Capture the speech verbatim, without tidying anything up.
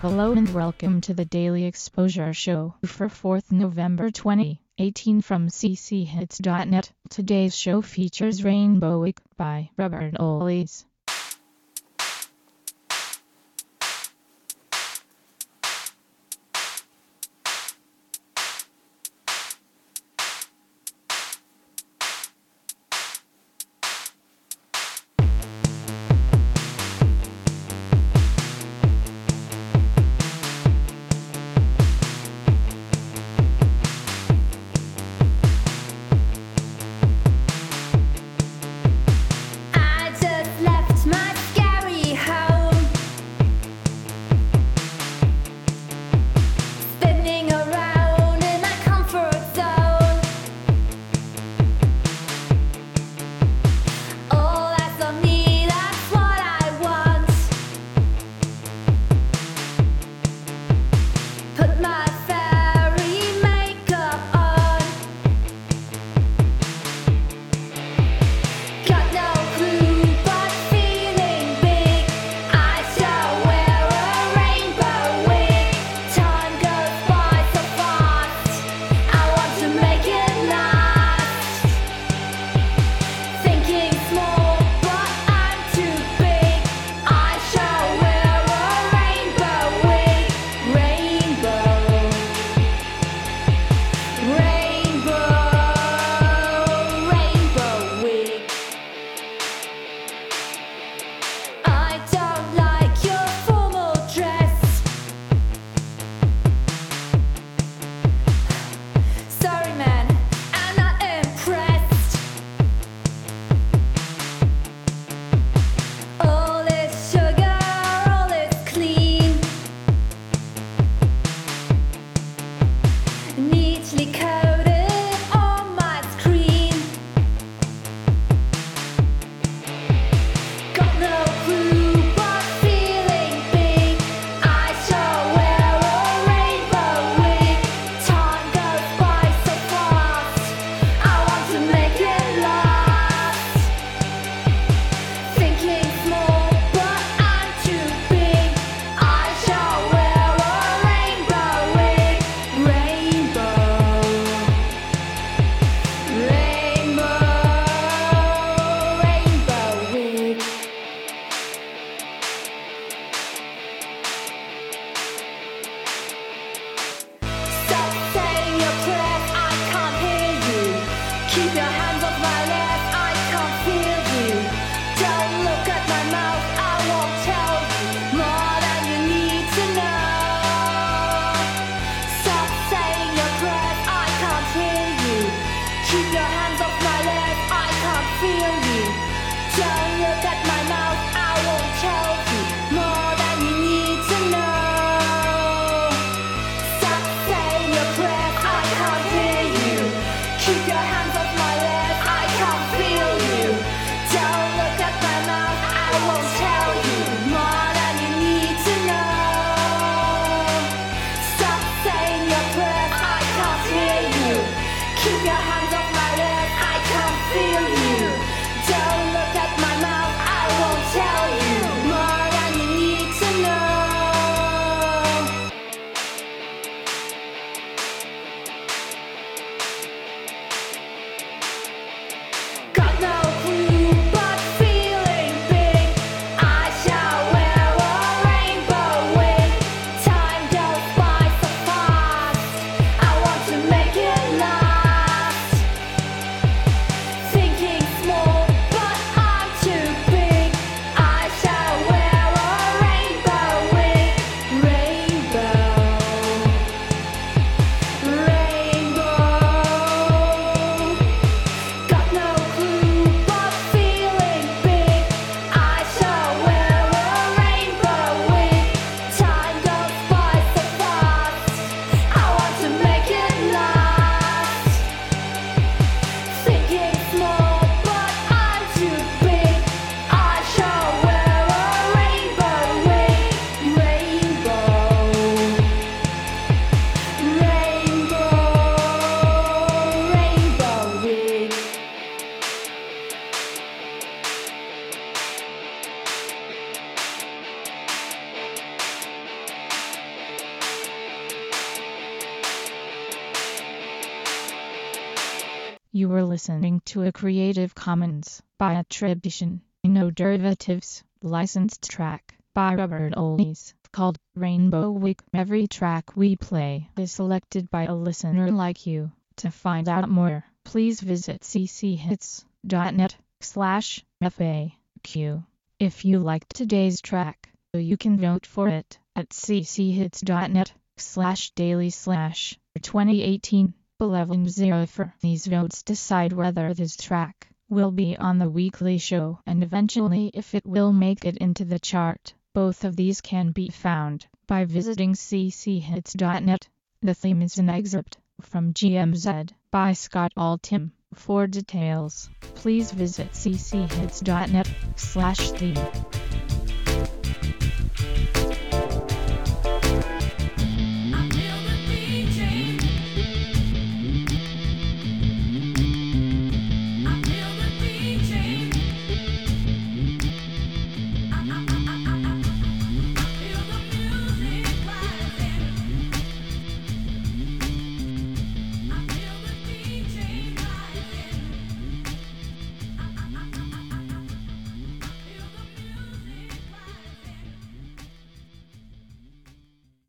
Hello and welcome to the Daily Exposure Show for fourth November twenty eighteen from c c hits dot net. Today's show features Rainbow Week by Robert Ollies. I just left You were listening to a Creative Commons by attribution, no derivatives, licensed track by Robert Oldies called Rainbow Week. Every track we play is selected by a listener like you. To find out more, please visit cchits.net slash FAQ. If you liked today's track, you can vote for it at cchits.net slash daily slash 2018 eleven oh four. These votes decide whether this track will be on the weekly show and eventually if it will make it into the chart. Both of these can be found by visiting cchits.net. The theme is an excerpt from G M Z by Scott Altham. For details, please visit cchits.net slash theme.